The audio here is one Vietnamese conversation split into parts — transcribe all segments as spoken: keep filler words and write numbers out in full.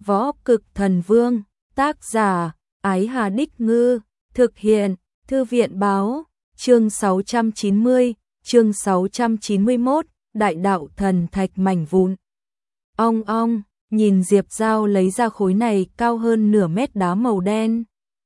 Võ Cực Thần Vương, tác giả, Ái Hà Đích Ngư, thực hiện, Thư viện báo, chương sáu trăm chín mươi, chương sáu trăm chín mươi mốt, Đại đạo thần thạch mảnh vụn. Ong ong, nhìn Diệp Dao lấy ra khối này cao hơn nửa mét đá màu đen.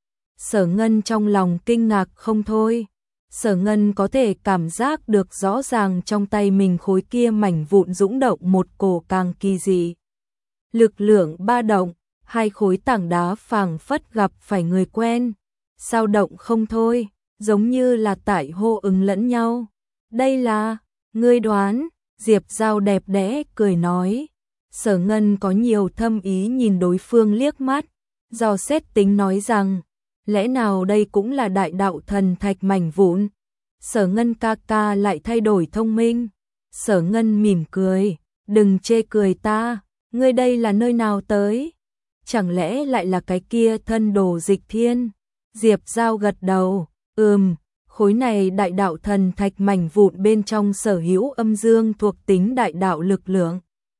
Sở Ngân trong lòng kinh ngạc không thôi. Sở Ngân có thể cảm giác được rõ ràng trong tay mình khối kia mảnh vụn dũng động một cổ càng kỳ dị. Lực lượng ba động, hai khối tảng đá phảng phất gặp phải người quen, sao động không thôi, giống như là tại hô ứng lẫn nhau. Đây là, ngươi đoán, Diệp Dao đẹp đẽ cười nói. Sở Ngân có nhiều thâm ý nhìn đối phương liếc mắt, dò xét tính nói rằng, lẽ nào đây cũng là đại đạo thần thạch mảnh vụn? Sở Ngân ca ca lại thay đổi thông minh. Sở Ngân mỉm cười, đừng chê cười ta, ngươi đây là nơi nào tới? Chẳng lẽ lại là cái kia thân đồ Dịch Thiên? Diệp Dao gật đầu, ừm, khối này đại đạo thần thạch mảnh vụn bên trong sở hữu âm dương thuộc tính đại đạo lực lượng.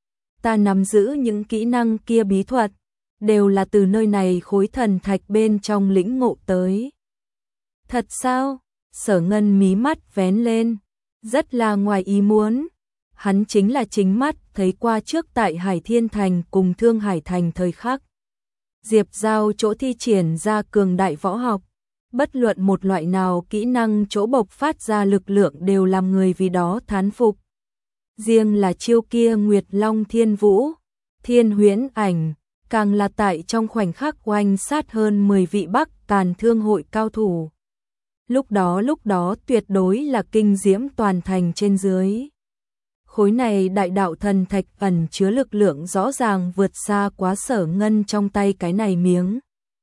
Ta nắm giữ những kỹ năng kia bí thuật, đều là từ nơi này khối thần thạch bên trong lĩnh ngộ tới. Thật sao? Sở Ngân mí mắt vén lên, rất là ngoài ý muốn. Hắn chính là chính mắt thấy qua trước tại Hải Thiên Thành cùng Thương Hải Thành thời khắc. Diệp Dao chỗ thi triển ra cường đại võ học, bất luận một loại nào kỹ năng chỗ bộc phát ra lực lượng đều làm người vì đó thán phục. Riêng là chiêu kia Nguyệt Long Thiên Vũ, Thiên Huyễn Ảnh, càng là tại trong khoảnh khắc oanh sát hơn mười vị Bắc Càn Thương hội cao thủ. Lúc đó lúc đó tuyệt đối là kinh diễm toàn thành trên dưới. Khối này đại đạo thần thạch ẩn chứa lực lượng rõ ràng vượt xa quá Sở Ngân trong tay cái này miếng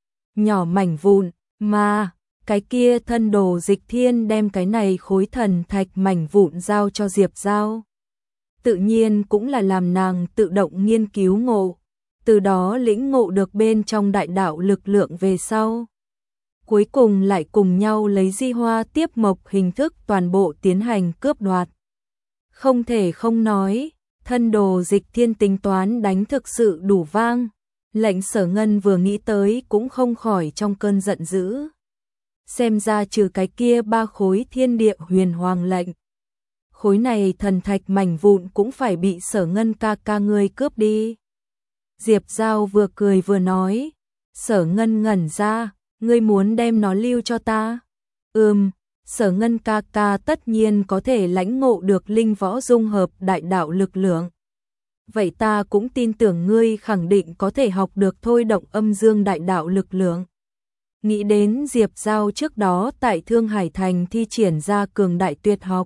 nhỏ mảnh vụn, mà cái kia thân đồ Dịch Thiên đem cái này khối thần thạch mảnh vụn giao cho Diệp Dao. Tự nhiên cũng là làm nàng tự động nghiên cứu ngộ, từ đó lĩnh ngộ được bên trong đại đạo lực lượng về sau. Cuối cùng lại cùng nhau lấy di hoa tiếp mộc hình thức toàn bộ tiến hành cướp đoạt. Không thể không nói, thân đồ Dịch Thiên tính toán đánh thực sự đủ vang, lệnh Sở Ngân vừa nghĩ tới cũng không khỏi trong cơn giận dữ. Xem ra trừ cái kia ba khối thiên địa huyền hoàng lệnh, khối này thần thạch mảnh vụn cũng phải bị Sở Ngân ca ca ngươi cướp đi. Diệp Dao vừa cười vừa nói. Sở Ngân ngẩn ra, ngươi muốn đem nó lưu cho ta? Ừm, Sở Ngân ca ca tất nhiên có thể lãnh ngộ được linh võ dung hợp đại đạo lực lượng. Vậy ta cũng tin tưởng ngươi khẳng định có thể học được thôi động âm dương đại đạo lực lượng. Nghĩ đến Diệp Dao trước đó tại Thương Hải Thành thi triển ra cường đại tuyệt học,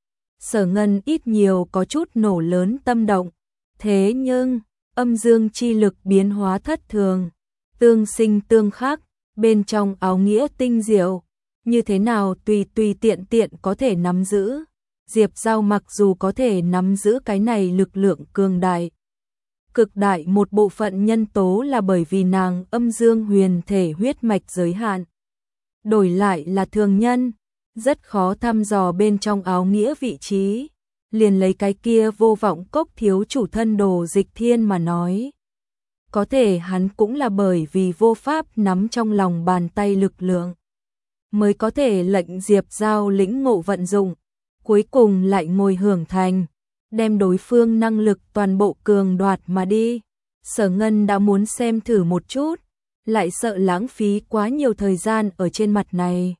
Sở Ngân ít nhiều có chút nổ lớn tâm động. Thế nhưng, âm dương chi lực biến hóa thất thường, tương sinh tương khắc, bên trong áo nghĩa tinh diệu, như thế nào tùy tùy tiện tiện có thể nắm giữ. Diệp Dao mặc dù có thể nắm giữ cái này lực lượng cường đại, cực đại một bộ phận nhân tố là bởi vì nàng âm dương huyền thể huyết mạch giới hạn. Đổi lại là thường nhân, rất khó thăm dò bên trong áo nghĩa vị trí. Liền lấy cái kia vô vọng cốc thiếu chủ thân đồ Dịch Thiên mà nói, có thể hắn cũng là bởi vì vô pháp nắm trong lòng bàn tay lực lượng, mới có thể lệnh Diệp Dao lĩnh ngộ vận dụng, cuối cùng lại ngồi hưởng thành, đem đối phương năng lực toàn bộ cường đoạt mà đi. Sở Ngân đã muốn xem thử một chút, lại sợ lãng phí quá nhiều thời gian ở trên mặt này.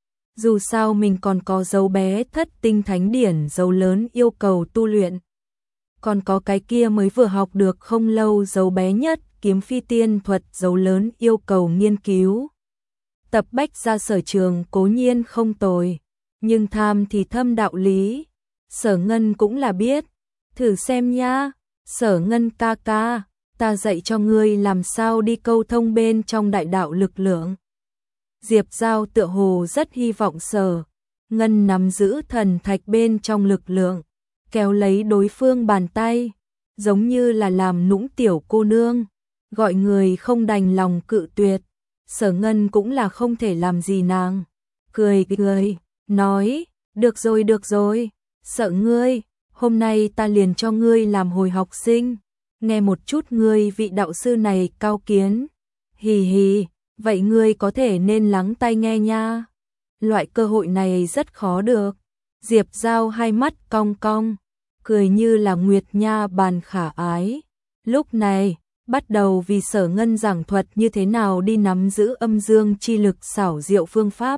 Dù sao mình còn có dấu bé thất tinh thánh điển dấu lớn yêu cầu tu luyện. Còn có cái kia mới vừa học được không lâu dấu bé nhất kiếm phi tiên thuật dấu lớn yêu cầu nghiên cứu. Tập bách ra sở trường cố nhiên không tồi, nhưng tham thì thâm đạo lý. Sở Ngân cũng là biết, thử xem nha. Sở Ngân ca ca, ta dạy cho ngươi làm sao đi câu thông bên trong đại đạo lực lượng. Diệp Dao tựa hồ rất hy vọng Sở Ngân nắm giữ thần thạch bên trong lực lượng, kéo lấy đối phương bàn tay, giống như là làm nũng tiểu cô nương, gọi người không đành lòng cự tuyệt. Sở Ngân cũng là không thể làm gì nàng, cười cười, nói, được rồi được rồi, sợ ngươi, hôm nay ta liền cho ngươi làm hồi học sinh, nghe một chút ngươi vị đạo sư này cao kiến. Hì hì, vậy ngươi có thể nên lắng tai nghe nha. Loại cơ hội này rất khó được. Diệp Giao hai mắt cong cong, cười như là nguyệt nha bàn khả ái. Lúc này, bắt đầu vì Sở Ngân giảng thuật như thế nào đi nắm giữ âm dương chi lực xảo diệu phương pháp.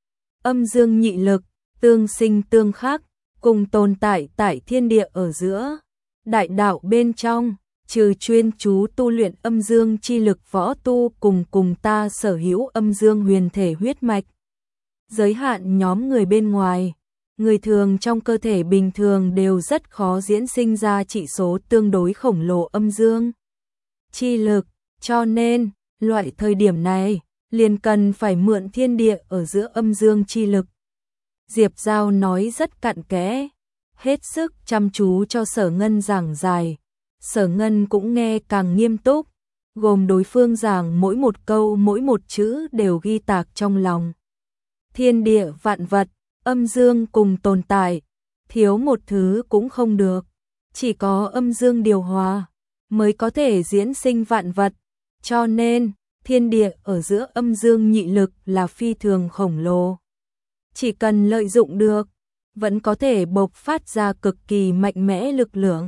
Âm dương nhị lực, tương sinh tương khắc, cùng tồn tại tại thiên địa ở giữa. Đại đạo bên trong, trừ chuyên chú tu luyện âm dương chi lực võ tu cùng cùng ta sở hữu âm dương huyền thể huyết mạch. Giới hạn nhóm người bên ngoài, người thường trong cơ thể bình thường đều rất khó diễn sinh ra chỉ số tương đối khổng lồ âm dương chi lực, cho nên, loại thời điểm này, liền cần phải mượn thiên địa ở giữa âm dương chi lực. Diệp Giao nói rất cặn kẽ, hết sức chăm chú cho Sở Ngân giảng giải. Sở Ngân cũng nghe càng nghiêm túc, gồm đối phương giảng mỗi một câu mỗi một chữ đều ghi tạc trong lòng. Thiên địa vạn vật, âm dương cùng tồn tại, thiếu một thứ cũng không được, chỉ có âm dương điều hòa mới có thể diễn sinh vạn vật, cho nên thiên địa ở giữa âm dương nhị lực là phi thường khổng lồ. Chỉ cần lợi dụng được, vẫn có thể bộc phát ra cực kỳ mạnh mẽ lực lượng.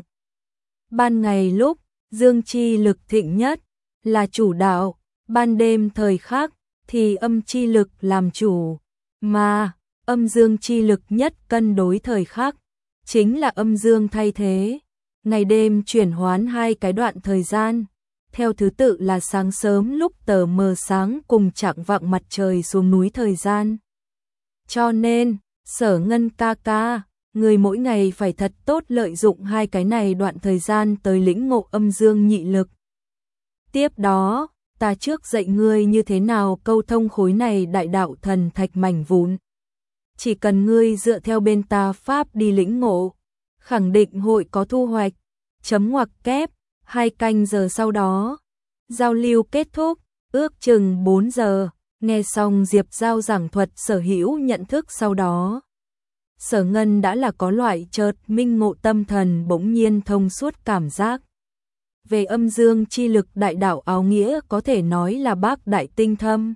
Ban ngày lúc, dương chi lực thịnh nhất, là chủ đạo, ban đêm thời khắc, thì âm chi lực làm chủ, mà âm dương chi lực nhất cân đối thời khắc, chính là âm dương thay thế. Ngày đêm chuyển hoán hai cái đoạn thời gian, theo thứ tự là sáng sớm lúc tờ mờ sáng cùng chạng vạng mặt trời xuống núi thời gian. Cho nên, Sở Ngân ca ca, người mỗi ngày phải thật tốt lợi dụng hai cái này đoạn thời gian tới lĩnh ngộ âm dương nhị lực. Tiếp đó, ta trước dạy ngươi như thế nào câu thông khối này đại đạo thần thạch mảnh vụn. Chỉ cần ngươi dựa theo bên ta pháp đi lĩnh ngộ, khẳng định hội có thu hoạch. Chấm ngoặc kép, hai canh giờ sau đó, giao lưu kết thúc, ước chừng bốn giờ, nghe xong Diệp Giao giảng thuật sở hữu nhận thức sau đó. Sở Ngân đã là có loại chợt minh ngộ tâm thần bỗng nhiên thông suốt cảm giác. Về âm dương chi lực đại đạo áo nghĩa có thể nói là bác đại tinh thâm.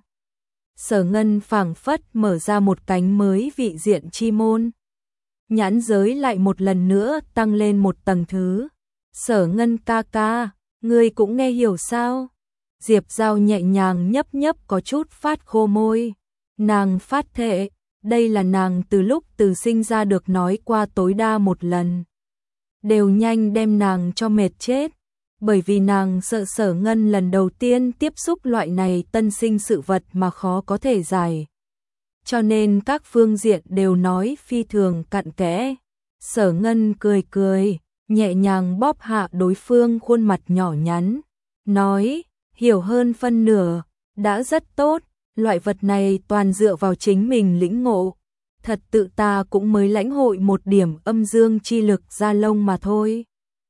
Sở Ngân phảng phất mở ra một cánh mới vị diện chi môn. Nhãn giới lại một lần nữa tăng lên một tầng thứ. Sở Ngân ca ca, ngươi cũng nghe hiểu sao? Diệp Giao nhẹ nhàng nhấp nhấp có chút phát khô môi. Nàng phát thệ, đây là nàng từ lúc từ sinh ra được nói qua tối đa một lần. Đều nhanh đem nàng cho mệt chết, bởi vì nàng sợ Sở Ngân lần đầu tiên tiếp xúc loại này tân sinh sự vật mà khó có thể giải. Cho nên các phương diện đều nói phi thường cặn kẽ. Sở Ngân cười cười, nhẹ nhàng bóp hạ đối phương khuôn mặt nhỏ nhắn, nói, hiểu hơn phân nửa, đã rất tốt, loại vật này toàn dựa vào chính mình lĩnh ngộ. Thật tự ta cũng mới lãnh hội một điểm âm dương chi lực ra lông mà thôi.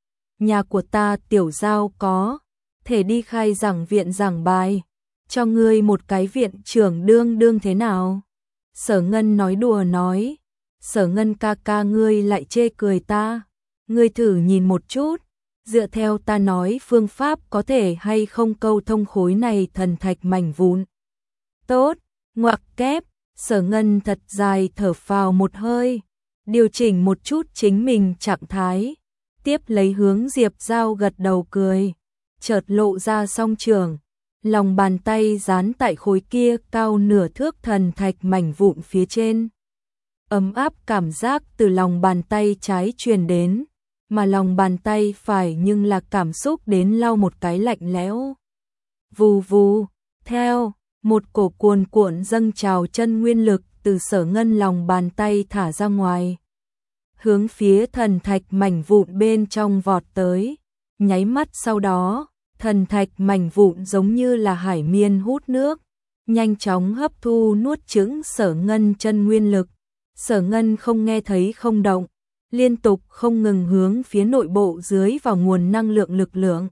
Nhà của ta Tiểu Giao có thể đi khai giảng viện giảng bài, cho ngươi một cái viện trưởng đương đương thế nào? Sở Ngân nói đùa nói, Sở Ngân ca ca ngươi lại chê cười ta, ngươi thử nhìn một chút, dựa theo ta nói phương pháp có thể hay không câu thông khối này thần thạch mảnh vụn. Tốt, ngoặc kép, Sở Ngân thật dài thở phào một hơi, điều chỉnh một chút chính mình trạng thái, tiếp lấy hướng Diệp Giao gật đầu cười, chợt lộ ra song trường, lòng bàn tay dán tại khối kia cao nửa thước thần thạch mảnh vụn phía trên. Ấm áp cảm giác từ lòng bàn tay trái truyền đến, mà lòng bàn tay phải nhưng là cảm xúc đến lau một cái lạnh lẽo. Vù vù, theo, một cổ cuồn cuộn dâng trào chân nguyên lực từ Sở Ngân lòng bàn tay thả ra ngoài. Hướng phía thần thạch mảnh vụn bên trong vọt tới, nháy mắt sau đó, thần thạch mảnh vụn giống như là hải miên hút nước, nhanh chóng hấp thu nuốt chửng Sở Ngân chân nguyên lực. Sở Ngân không nghe thấy không động, liên tục không ngừng hướng phía nội bộ dưới vào nguồn năng lượng lực lượng.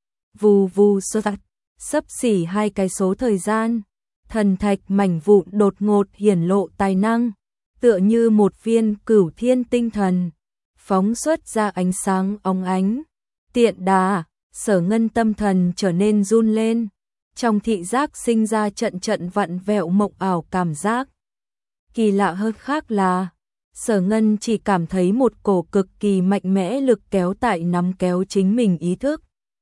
Vù vù sơ sấp xỉ hai cái số thời gian, thần thạch mảnh vụn đột ngột hiển lộ tài năng, tựa như một viên cửu thiên tinh thần, phóng xuất ra ánh sáng óng ánh, tiện đà, Sở Ngân tâm thần trở nên run lên, trong thị giác sinh ra trận trận vặn vẹo mộng ảo cảm giác. Kỳ lạ hơn khác là, Sở Ngân chỉ cảm thấy một cổ cực kỳ mạnh mẽ lực kéo tại nắm kéo chính mình ý thức.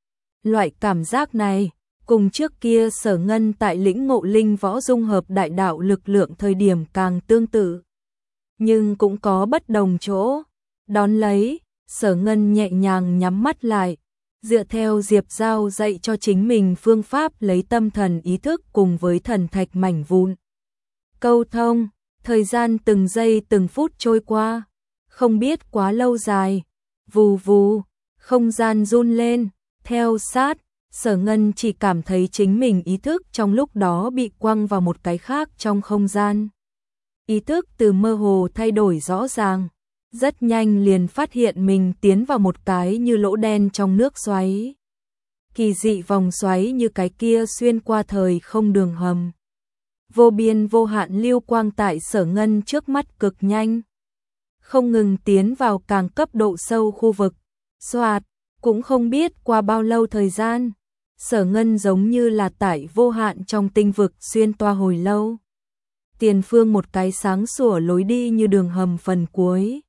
Loại cảm giác này, cùng trước kia Sở Ngân tại lĩnh ngộ linh võ dung hợp đại đạo lực lượng thời điểm càng tương tự. Nhưng cũng có bất đồng chỗ. Đón lấy, Sở Ngân nhẹ nhàng nhắm mắt lại, dựa theo Diệp Giao dạy cho chính mình phương pháp lấy tâm thần ý thức cùng với thần thạch mảnh vụn. Câu thông, thời gian từng giây từng phút trôi qua, không biết quá lâu dài, vù vù, không gian run lên, theo sát, Sở Ngân chỉ cảm thấy chính mình ý thức trong lúc đó bị quăng vào một cái khác trong không gian. Ý thức từ mơ hồ thay đổi rõ ràng, rất nhanh liền phát hiện mình tiến vào một cái như lỗ đen trong nước xoáy. Kỳ dị vòng xoáy như cái kia xuyên qua thời không đường hầm. Vô biên vô hạn lưu quang tại Sở Ngân trước mắt cực nhanh, không ngừng tiến vào càng cấp độ sâu khu vực. Soạt, cũng không biết qua bao lâu thời gian, Sở Ngân giống như là tại vô hạn trong tinh vực xuyên toa hồi lâu. Tiền phương một cái sáng sủa lối đi như đường hầm phần cuối.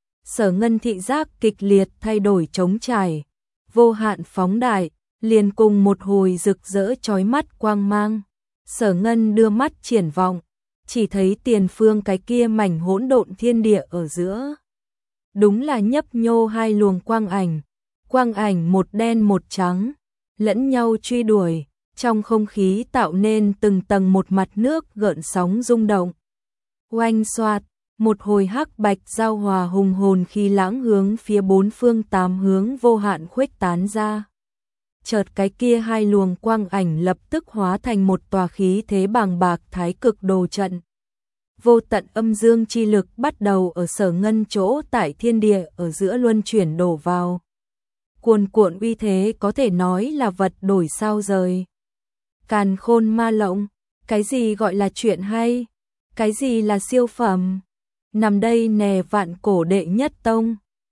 Sở Ngân thị giác kịch liệt thay đổi trống trải, vô hạn phóng đại, liền cùng một hồi rực rỡ chói mắt quang mang. Sở Ngân đưa mắt triển vọng, chỉ thấy tiền phương cái kia mảnh hỗn độn thiên địa ở giữa. Đúng là nhấp nhô hai luồng quang ảnh, quang ảnh một đen một trắng, lẫn nhau truy đuổi, trong không khí tạo nên từng tầng một mặt nước gợn sóng rung động. Oanh xoạt, một hồi hắc bạch giao hòa hùng hồn khí lãng hướng phía bốn phương tám hướng vô hạn khuếch tán ra. Chợt cái kia hai luồng quang ảnh lập tức hóa thành một tòa khí thế bàng bạc thái cực đồ trận. Vô tận âm dương chi lực bắt đầu ở Sở Ngân chỗ tại thiên địa ở giữa luân chuyển đổ vào. Cuồn cuộn uy thế có thể nói là vật đổi sao rời. Càn khôn ma lộng, cái gì gọi là chuyện hay, cái gì là siêu phẩm. Nằm đây nè vạn cổ đệ nhất tông,